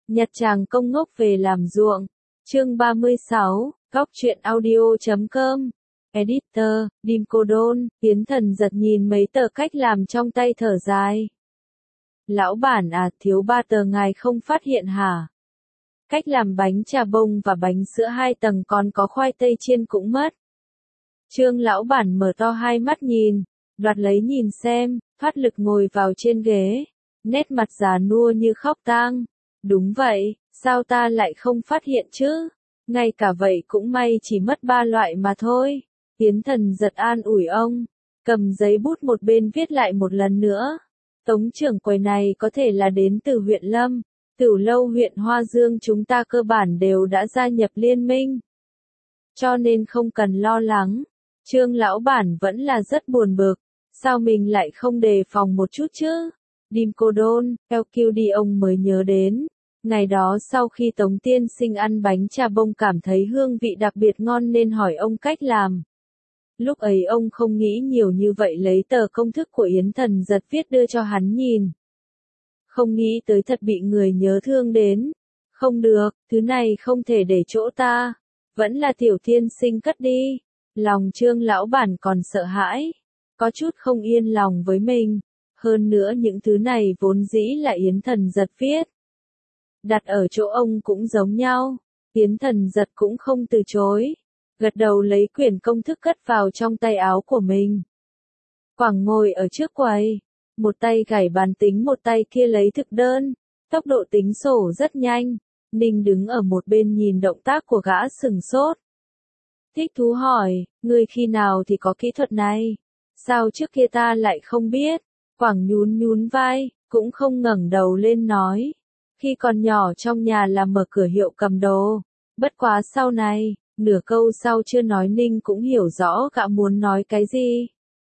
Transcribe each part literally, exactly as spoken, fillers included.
Nhặt chàng công ngốc về làm ruộng. Chương ba mươi sáu, Góc truyện audio chấm com. Editor, Dim Cô Đôn, Tiến Thần giật nhìn mấy tờ cách làm trong tay thở dài. Lão bản à, thiếu ba tờ ngài không phát hiện hả? Cách làm bánh trà bông và bánh sữa hai tầng còn có khoai tây chiên cũng mất. Trương lão bản mở to hai mắt nhìn, đoạt lấy nhìn xem, thoát lực ngồi vào trên ghế, nét mặt già nua như khóc tang. Đúng vậy, sao ta lại không phát hiện chứ? Ngay cả vậy cũng may chỉ mất ba loại mà thôi. Tiến Thần giật an ủi ông, cầm giấy bút một bên viết lại một lần nữa. Tống trưởng quầy này có thể là đến từ huyện Lâm, Tửu Lâu huyện Hoa Dương, chúng ta cơ bản đều đã gia nhập liên minh. Cho nên không cần lo lắng. Trương lão bản vẫn là rất buồn bực, sao mình lại không đề phòng một chút chứ? Dim Cô Đôn, eo kiu đi ông mới nhớ đến. Ngày đó sau khi Tống tiên sinh ăn bánh trà bông cảm thấy hương vị đặc biệt ngon nên hỏi ông cách làm. Lúc ấy ông không nghĩ nhiều như vậy, lấy tờ công thức của Yến Thần giật viết đưa cho hắn nhìn. Không nghĩ tới thật bị người nhớ thương đến. Không được, thứ này không thể để chỗ ta. Vẫn là tiểu tiên sinh cất đi. Lòng Trương lão bản còn sợ hãi. Có chút không yên lòng với mình. Hơn nữa những thứ này vốn dĩ là Yến Thần giật viết. Đặt ở chỗ ông cũng giống nhau. Yến Thần giật cũng không từ chối. Gật đầu lấy quyển công thức cất vào trong tay áo của mình. Quảng ngồi ở trước quầy. Một tay gảy bàn tính, một tay kia lấy thực đơn. Tốc độ tính sổ rất nhanh. Ninh đứng ở một bên nhìn động tác của gã sừng sốt. Thích thú hỏi, ngươi khi nào thì có kỹ thuật này? Sao trước kia ta lại không biết? Quảng nhún nhún vai, cũng không ngẩng đầu lên nói. Khi còn nhỏ trong nhà làm mở cửa hiệu cầm đồ. Bất quá sau này, nửa câu sau chưa nói Ninh cũng hiểu rõ gã muốn nói cái gì.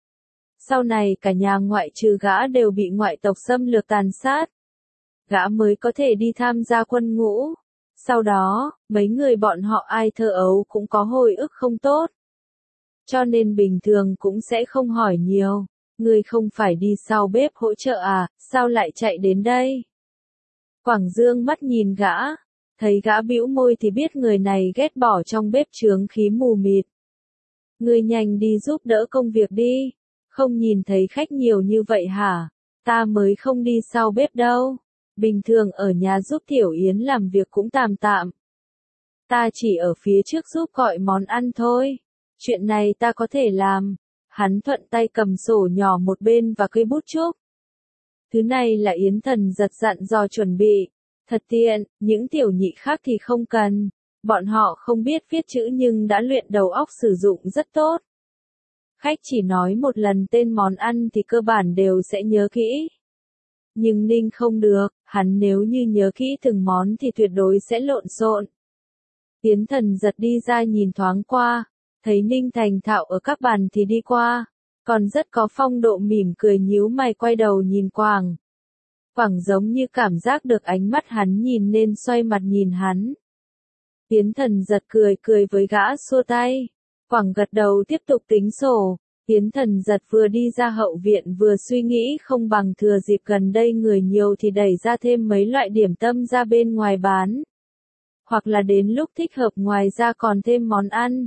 Sau này cả nhà ngoại trừ gã đều bị ngoại tộc xâm lược tàn sát. Gã mới có thể đi tham gia quân ngũ. Sau đó, mấy người bọn họ ai thơ ấu cũng có hồi ức không tốt. Cho nên bình thường cũng sẽ không hỏi nhiều. Ngươi không phải đi sau bếp hỗ trợ à, sao lại chạy đến đây? Quảng Dương mắt nhìn gã. Thấy gã bĩu môi thì biết người này ghét bỏ trong bếp chướng khí mù mịt. Ngươi nhanh đi giúp đỡ công việc đi. Không nhìn thấy khách nhiều như vậy hả? Ta mới không đi sau bếp đâu. Bình thường ở nhà giúp Tiểu Yến làm việc cũng tạm tạm. Ta chỉ ở phía trước giúp gọi món ăn thôi. Chuyện này ta có thể làm. Hắn thuận tay cầm sổ nhỏ một bên và cây bút chúc. Thứ này là Yến Thần giật dặn dò chuẩn bị. Thật tiện, những tiểu nhị khác thì không cần. Bọn họ không biết viết chữ nhưng đã luyện đầu óc sử dụng rất tốt. Khách chỉ nói một lần tên món ăn thì cơ bản đều sẽ nhớ kỹ. Nhưng Ninh không được, hắn nếu như nhớ kỹ từng món thì tuyệt đối sẽ lộn xộn. Yến Thần giật đi ra nhìn thoáng qua, thấy Ninh thành thạo ở các bàn thì đi qua, còn rất có phong độ mỉm cười nhíu mày quay đầu nhìn Quảng. Quảng giống như cảm giác được ánh mắt hắn nhìn nên xoay mặt nhìn hắn. Yến Thần giật cười cười với gã xua tay. Quảng gật đầu tiếp tục tính sổ. Yến Thần giật vừa đi ra hậu viện vừa suy nghĩ không bằng thừa dịp gần đây người nhiều thì đẩy ra thêm mấy loại điểm tâm ra bên ngoài bán. Hoặc là đến lúc thích hợp ngoài ra còn thêm món ăn.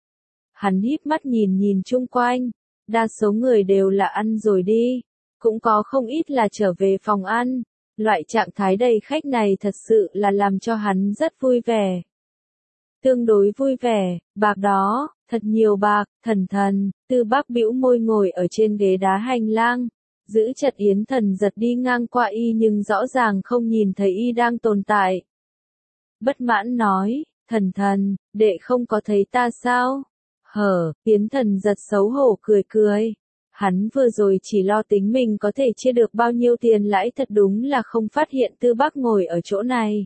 Hắn híp mắt nhìn nhìn chung quanh. Đa số người đều là ăn rồi đi. Cũng có không ít là trở về phòng ăn. Loại trạng thái đầy khách này thật sự là làm cho hắn rất vui vẻ. Tương đối vui vẻ, bạc đó, thật nhiều bạc, thần thần, Tư Bác bĩu môi ngồi ở trên ghế đá hành lang, giữ chặt Yến Thần giật đi ngang qua y nhưng rõ ràng không nhìn thấy y đang tồn tại. Bất mãn nói, thần thần, đệ không có thấy ta sao? Hở, Yến Thần giật xấu hổ cười cười. Hắn vừa rồi chỉ lo tính mình có thể chia được bao nhiêu tiền lãi, thật đúng là không phát hiện Tư Bác ngồi ở chỗ này.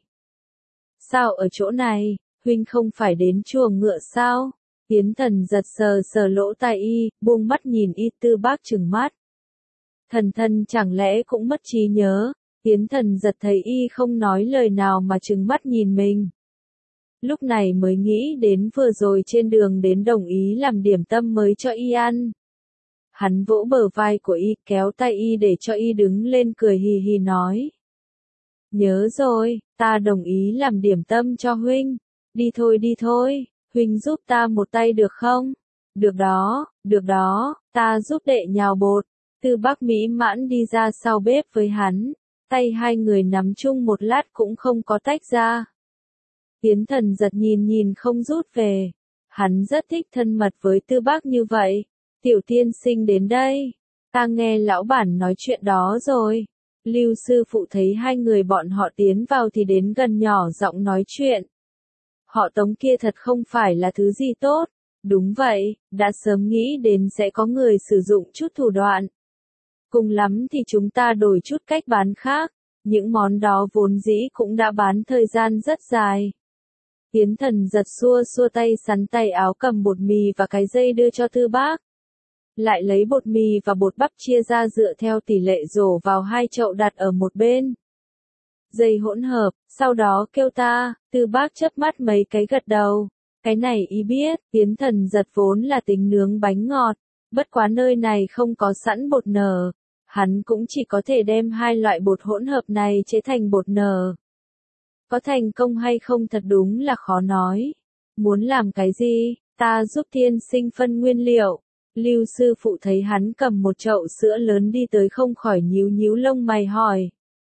Sao ở chỗ này? Huynh không phải đến chuồng ngựa sao? Yến Thần giật sờ sờ lỗ tai y, buông mắt nhìn y. Tư Bác trừng mắt. Thần thần chẳng lẽ cũng mất trí nhớ? Yến Thần giật thấy y không nói lời nào mà trừng mắt nhìn mình. Lúc này mới nghĩ đến vừa rồi trên đường đến đồng ý làm điểm tâm mới cho y ăn. Hắn vỗ bờ vai của y, kéo tay y để cho y đứng lên cười hì hì nói. Nhớ rồi, ta đồng ý làm điểm tâm cho huynh. Đi thôi đi thôi, huynh giúp ta một tay được không? Được đó, được đó, ta giúp đệ nhào bột. Tư Bác mỹ mãn đi ra sau bếp với hắn, tay hai người nắm chung một lát cũng không có tách ra. Yến Thần giật nhìn nhìn không rút về. Hắn rất thích thân mật với Tư Bác như vậy. Tiểu tiên sinh đến đây. Ta nghe lão bản nói chuyện đó rồi. Lưu sư phụ thấy hai người bọn họ tiến vào thì đến gần nhỏ giọng nói chuyện. Họ Tống kia thật không phải là thứ gì tốt. Đúng vậy, đã sớm nghĩ đến sẽ có người sử dụng chút thủ đoạn. Cùng lắm thì chúng ta đổi chút cách bán khác. Những món đó vốn dĩ cũng đã bán thời gian rất dài. Yến Thần giật xua xua tay sắn tay áo cầm bột mì và cái dây đưa cho Tư Bác. Lại lấy bột mì và bột bắp chia ra dựa theo tỷ lệ rổ vào hai chậu đặt ở một bên. Dây hỗn hợp, sau đó kêu ta, Tư Bác chớp mắt mấy cái gật đầu. Cái này ý biết, Yến Thần giật vốn là tính nướng bánh ngọt, bất quá nơi này không có sẵn bột nở. Hắn cũng chỉ có thể đem hai loại bột hỗn hợp này chế thành bột nở. Có thành công hay không thật đúng là khó nói. Muốn làm cái gì, ta giúp tiên sinh phân nguyên liệu. Lưu sư phụ thấy hắn cầm một chậu sữa lớn đi tới không khỏi nhíu nhíu lông mày hỏi.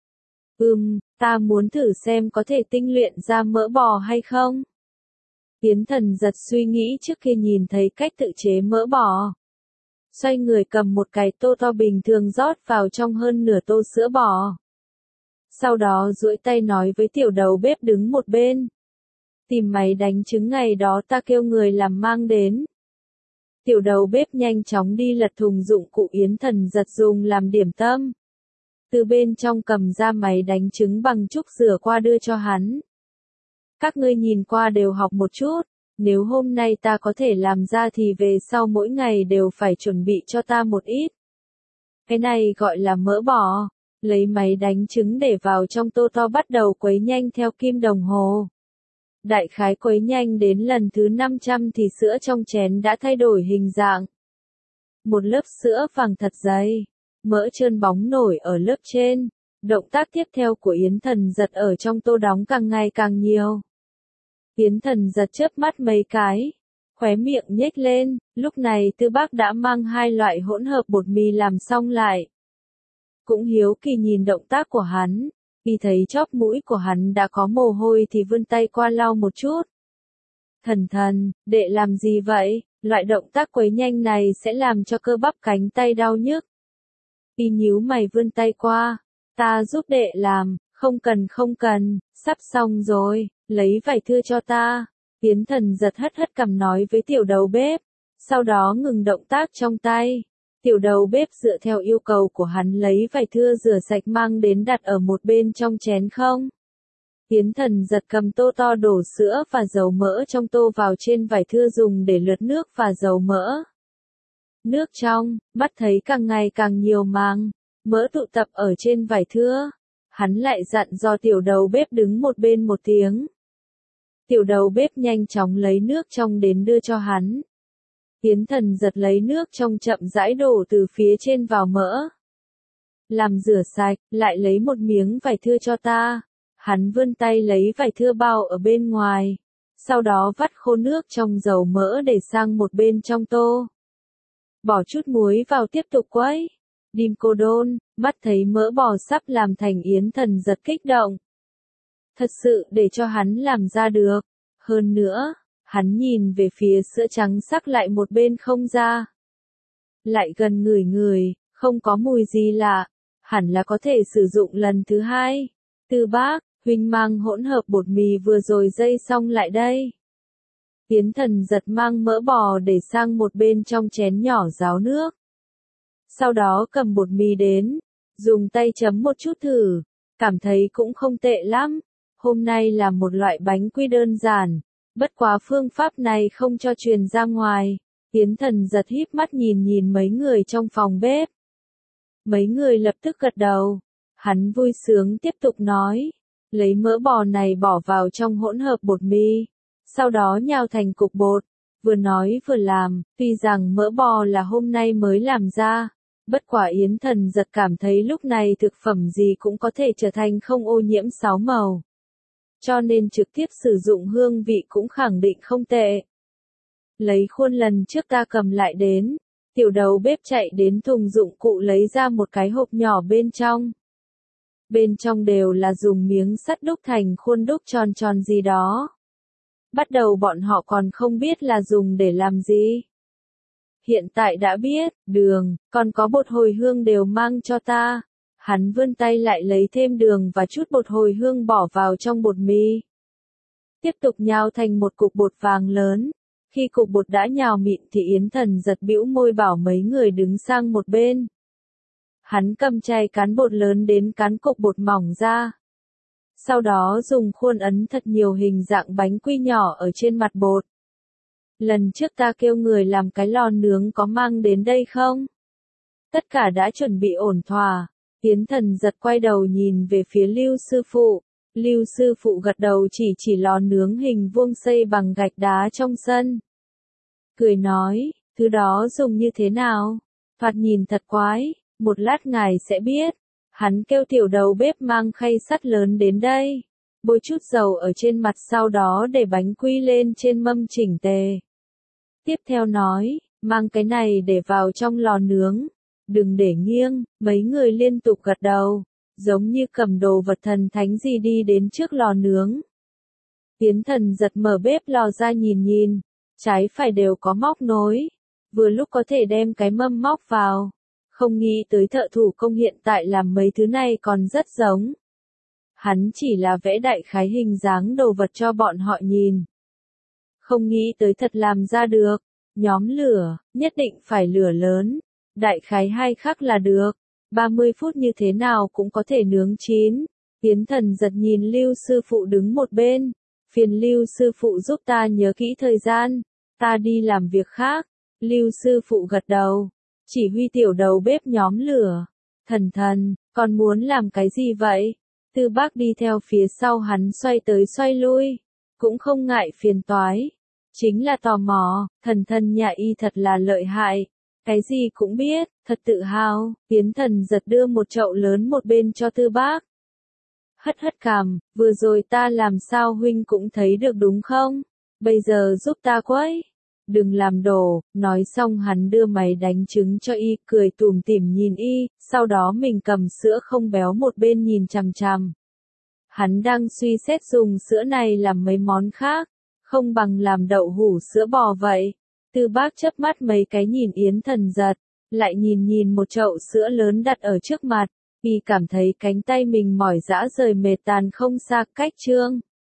Ừm, ta muốn thử xem có thể tinh luyện ra mỡ bò hay không. Yến Thần giật suy nghĩ trước khi nhìn thấy cách tự chế mỡ bò. Xoay người cầm một cái tô to bình thường rót vào trong hơn nửa tô sữa bò. Sau đó duỗi tay nói với tiểu đầu bếp đứng một bên. Tìm máy đánh trứng ngày đó ta kêu người làm mang đến. Tiểu đầu bếp nhanh chóng đi lật thùng dụng cụ Yến Thần giật dùng làm điểm tâm. Từ bên trong cầm ra máy đánh trứng bằng trúc rửa qua đưa cho hắn. Các ngươi nhìn qua đều học một chút. Nếu hôm nay ta có thể làm ra thì về sau mỗi ngày đều phải chuẩn bị cho ta một ít. Cái này gọi là mỡ bò. Lấy máy đánh trứng để vào trong tô to bắt đầu quấy nhanh theo kim đồng hồ. Đại khái quấy nhanh đến lần thứ năm trăm thì sữa trong chén đã thay đổi hình dạng. Một lớp sữa vàng thật dày, mỡ trơn bóng nổi ở lớp trên. Động tác tiếp theo của Yến Thần giật ở trong tô đóng càng ngày càng nhiều. Yến Thần giật chớp mắt mấy cái, khóe miệng nhếch lên, lúc này Tư Bác đã mang hai loại hỗn hợp bột mì làm xong lại. Cũng hiếu kỳ nhìn động tác của hắn, khi thấy chóp mũi của hắn đã có mồ hôi thì vươn tay qua lau một chút. Thần thần, đệ làm gì vậy? Loại động tác quấy nhanh này sẽ làm cho cơ bắp cánh tay đau nhức. Y nhíu mày vươn tay qua, ta giúp đệ làm, không cần không cần, sắp xong rồi, lấy vải thưa cho ta. Yến Thần giật hất hất cằm nói với tiểu đầu bếp, sau đó ngừng động tác trong tay. Tiểu đầu bếp dựa theo yêu cầu của hắn lấy vải thưa rửa sạch mang đến đặt ở một bên trong chén không. Yến Thần giật cầm tô to đổ sữa và dầu mỡ trong tô vào trên vải thưa dùng để lượt nước và dầu mỡ. Nước trong, mắt thấy càng ngày càng nhiều màng, mỡ tụ tập ở trên vải thưa. Hắn lại dặn dò tiểu đầu bếp đứng một bên một tiếng. Tiểu đầu bếp nhanh chóng lấy nước trong đến đưa cho hắn. Yến Thần giật lấy nước trong chậm rãi đổ từ phía trên vào mỡ. Làm rửa sạch, lại lấy một miếng vải thưa cho ta. Hắn vươn tay lấy vải thưa bao ở bên ngoài. Sau đó vắt khô nước trong dầu mỡ để sang một bên trong tô. Bỏ chút muối vào tiếp tục quấy. Dim cô đôn, mắt thấy mỡ bò sắp làm thành Yến Thần giật kích động. Thật sự để cho hắn làm ra được. Hơn nữa, hắn nhìn về phía sữa trắng sắc lại một bên không ra. Lại gần ngửi ngửi, không có mùi gì lạ, hẳn là có thể sử dụng lần thứ hai. Tư Bác, huynh mang hỗn hợp bột mì vừa rồi dây xong lại đây. Yến Thần giật mang mỡ bò để sang một bên trong chén nhỏ ráo nước. Sau đó cầm bột mì đến, dùng tay chấm một chút thử, cảm thấy cũng không tệ lắm. Hôm nay là một loại bánh quy đơn giản, bất quá phương pháp này không cho truyền ra ngoài. Yến Thần giật híp mắt nhìn nhìn mấy người trong phòng bếp. Mấy người lập tức gật đầu. Hắn vui sướng tiếp tục nói, lấy mỡ bò này bỏ vào trong hỗn hợp bột mì, sau đó nhào thành cục bột. Vừa nói vừa làm, tuy rằng mỡ bò là hôm nay mới làm ra, Bất quả Yến Thần Giật cảm thấy lúc này thực phẩm gì cũng có thể trở thành không ô nhiễm sáu màu. Cho nên trực tiếp sử dụng hương vị cũng khẳng định không tệ. Lấy khuôn lần trước ta cầm lại đến, tiểu đầu bếp chạy đến thùng dụng cụ lấy ra một cái hộp nhỏ bên trong. Bên trong đều là dùng miếng sắt đúc thành khuôn đúc tròn tròn gì đó. Bắt đầu bọn họ còn không biết là dùng để làm gì. Hiện tại đã biết, đường, còn có bột hồi hương đều mang cho ta. Hắn vươn tay lại lấy thêm đường và chút bột hồi hương bỏ vào trong bột mì. Tiếp tục nhào thành một cục bột vàng lớn. Khi cục bột đã nhào mịn thì Yến Thần Giật bĩu môi bảo mấy người đứng sang một bên. Hắn cầm chày cán bột lớn đến cán cục bột mỏng ra. Sau đó dùng khuôn ấn thật nhiều hình dạng bánh quy nhỏ ở trên mặt bột. Lần trước ta kêu người làm cái lò nướng có mang đến đây không? Tất cả đã chuẩn bị ổn thỏa. Yến Thần Giật quay đầu nhìn về phía Lưu sư phụ. Lưu sư phụ gật đầu chỉ chỉ lò nướng hình vuông xây bằng gạch đá trong sân. Cười nói, thứ đó dùng như thế nào? Thoạt nhìn thật quái, một lát ngài sẽ biết. Hắn kêu tiểu đầu bếp mang khay sắt lớn đến đây. Bôi chút dầu ở trên mặt sau đó để bánh quy lên trên mâm chỉnh tề. Tiếp theo nói, mang cái này để vào trong lò nướng. Đừng để nghiêng, mấy người liên tục gật đầu. Giống như cầm đồ vật thần thánh gì đi đến trước lò nướng. Yến Thần Giật mở bếp lò ra nhìn nhìn. Trái phải đều có móc nối. Vừa lúc có thể đem cái mâm móc vào. Không nghĩ tới thợ thủ công hiện tại làm mấy thứ này còn rất giống. Hắn chỉ là vẽ đại khái hình dáng đồ vật cho bọn họ nhìn. Không nghĩ tới thật làm ra được. Nhóm lửa, nhất định phải lửa lớn. Đại khái hai khắc là được. ba mươi phút như thế nào cũng có thể nướng chín. Yến Thần Giật nhìn Lưu sư phụ đứng một bên. Phiền Lưu sư phụ giúp ta nhớ kỹ thời gian. Ta đi làm việc khác. Lưu sư phụ gật đầu. Chỉ huy tiểu đầu bếp nhóm lửa. Thần thần, còn muốn làm cái gì vậy? Tư Bác đi theo phía sau hắn xoay tới xoay lui. Cũng không ngại phiền toái. Chính là tò mò, thần thần nhà y thật là lợi hại. Cái gì cũng biết, thật tự hào. Yến Thần Giật đưa một chậu lớn một bên cho Tư Bác. Hất hất cằm, vừa rồi ta làm sao huynh cũng thấy được đúng không? Bây giờ giúp ta quấy. Đừng làm đổ, nói xong hắn đưa máy đánh trứng cho y, cười tủm tỉm nhìn y, sau đó mình cầm sữa không béo một bên nhìn chằm chằm. Hắn đang suy xét dùng sữa này làm mấy món khác, không bằng làm đậu hũ sữa bò vậy. Tư Bác chớp mắt mấy cái nhìn Yến Thần Giật, lại nhìn nhìn một chậu sữa lớn đặt ở trước mặt, y cảm thấy cánh tay mình mỏi rã rời mệt tàn không xa cách chương.